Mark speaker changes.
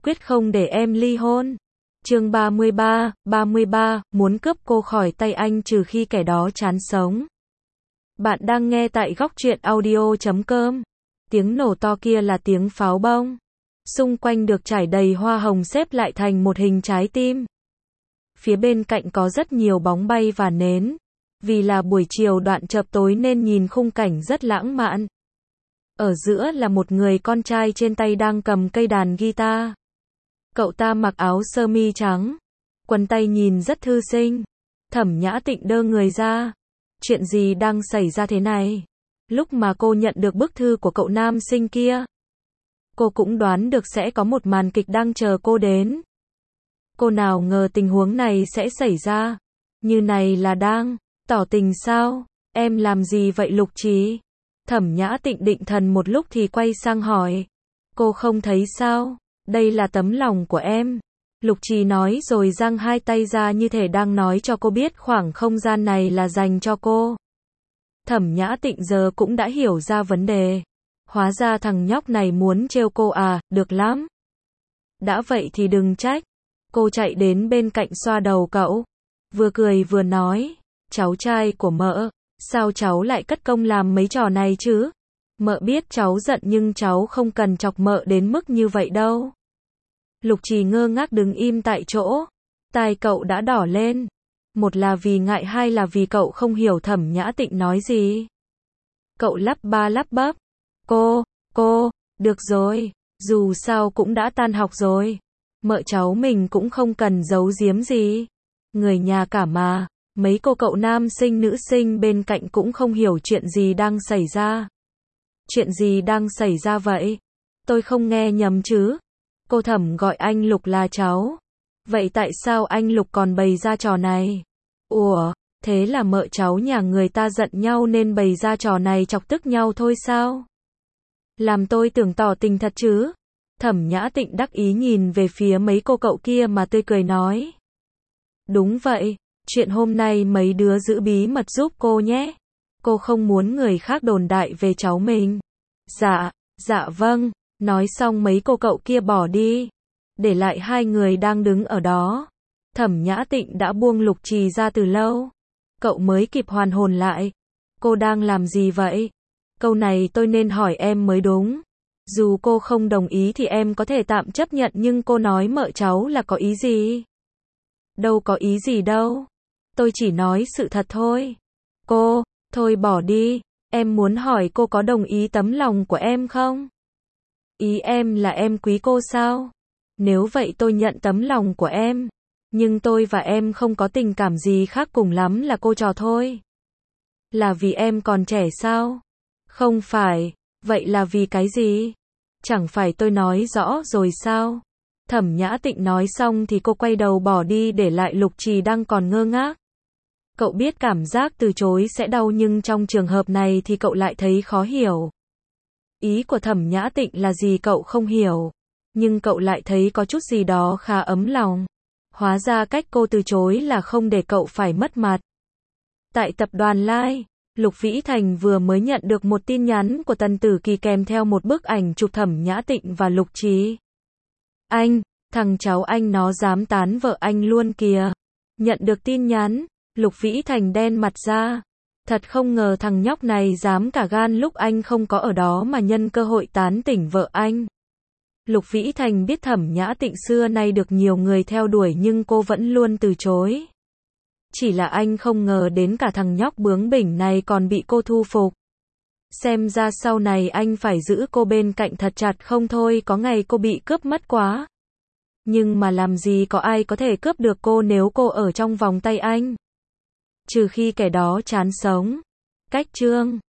Speaker 1: quyết không để em ly hôn. Chương 33, muốn cướp cô khỏi tay anh trừ khi kẻ đó chán sống. Bạn đang nghe tại góc truyện audio.com. Tiếng nổ to kia là tiếng pháo bông. Xung quanh được trải đầy hoa hồng xếp lại thành một hình trái tim. Phía bên cạnh có rất nhiều bóng bay và nến. Vì là buổi chiều đoạn chập tối nên nhìn khung cảnh rất lãng mạn. Ở giữa là một người con trai trên tay đang cầm cây đàn guitar. Cậu ta mặc áo sơ mi trắng. Quần tây nhìn rất thư sinh. Thẩm Nhã Tịnh đơ người ra. Chuyện gì đang xảy ra thế này? Lúc mà cô nhận được bức thư của cậu nam sinh kia, cô cũng đoán được sẽ có một màn kịch đang chờ cô đến. Cô nào ngờ tình huống này sẽ xảy ra. Như này là đang tỏ tình sao? Em làm gì vậy Lục Trì? Thẩm Nhã Tịnh định thần một lúc thì quay sang hỏi. Cô không thấy sao? Đây là tấm lòng của em. Lục Trì nói rồi giang hai tay ra như thể đang nói cho cô biết khoảng không gian này là dành cho cô. Thẩm Nhã Tịnh giờ cũng đã hiểu ra vấn đề. Hóa ra thằng nhóc này muốn trêu cô à, được lắm. Đã vậy thì đừng trách. Cô chạy đến bên cạnh xoa đầu cậu. Vừa cười vừa nói, cháu trai của mợ, sao cháu lại cất công làm mấy trò này chứ? Mợ biết cháu giận nhưng cháu không cần chọc mợ đến mức như vậy đâu. Lục Trì ngơ ngác đứng im tại chỗ. Tai cậu đã đỏ lên. Một là vì ngại, hai là vì cậu không hiểu Thẩm Nhã Tịnh nói gì. Cậu lắp ba lắp bắp. Cô, được rồi, dù sao cũng đã tan học rồi. Mợ cháu mình cũng không cần giấu giếm gì. Người nhà cả mà, mấy cô cậu nam sinh nữ sinh bên cạnh cũng không hiểu chuyện gì đang xảy ra. Chuyện gì đang xảy ra vậy? Tôi không nghe nhầm chứ? Cô Thẩm gọi anh Lục là cháu. Vậy tại sao anh Lục còn bày ra trò này? Ủa, thế là mợ cháu nhà người ta giận nhau nên bày ra trò này chọc tức nhau thôi sao? Làm tôi tưởng tỏ tình thật chứ? Thẩm Nhã Tịnh đắc ý nhìn về phía mấy cô cậu kia mà tươi cười nói. Đúng vậy, chuyện hôm nay mấy đứa giữ bí mật giúp cô nhé. Cô không muốn người khác đồn đại về cháu mình. Dạ vâng. Nói xong mấy cô cậu kia bỏ đi. Để lại hai người đang đứng ở đó. Thẩm Nhã Tịnh đã buông Lục Trì ra từ lâu. Cậu mới kịp hoàn hồn lại. Cô đang làm gì vậy? Câu này tôi nên hỏi em mới đúng. Dù cô không đồng ý thì em có thể tạm chấp nhận, nhưng cô nói mợ cháu là có ý gì? Đâu có ý gì đâu. Tôi chỉ nói sự thật thôi. Thôi bỏ đi. Em muốn hỏi cô có đồng ý tấm lòng của em không? Ý em là em quý cô sao? Nếu vậy tôi nhận tấm lòng của em. Nhưng tôi và em không có tình cảm gì khác, cùng lắm là cô trò thôi. Là vì em còn trẻ sao? Không phải. Vậy là vì cái gì? Chẳng phải tôi nói rõ rồi sao? Thẩm Nhã Tịnh nói xong thì cô quay đầu bỏ đi để lại Lục Trì đang còn ngơ ngác. Cậu biết cảm giác từ chối sẽ đau, nhưng trong trường hợp này thì cậu lại thấy khó hiểu. Ý của Thẩm Nhã Tịnh là gì cậu không hiểu, nhưng cậu lại thấy có chút gì đó khá ấm lòng. Hóa ra cách cô từ chối là không để cậu phải mất mặt. Tại tập đoàn Lai, Lục Vĩ Thành vừa mới nhận được một tin nhắn của Tần Tử Kỳ kèm theo một bức ảnh chụp Thẩm Nhã Tịnh và Lục Trì. Anh, thằng cháu anh nó dám tán vợ anh luôn kìa. Nhận được tin nhắn, Lục Vĩ Thành đen mặt ra. Thật không ngờ thằng nhóc này dám cả gan lúc anh không có ở đó mà nhân cơ hội tán tỉnh vợ anh. Lục Vĩ Thành biết Thẩm Nhã Tịnh xưa nay được nhiều người theo đuổi nhưng cô vẫn luôn từ chối. Chỉ là anh không ngờ đến cả thằng nhóc bướng bỉnh này còn bị cô thu phục. Xem ra sau này anh phải giữ cô bên cạnh thật chặt, không thôi có ngày cô bị cướp mất quá. Nhưng mà làm gì có ai có thể cướp được cô nếu cô ở trong vòng tay anh. Trừ khi kẻ đó chán sống. Cách chương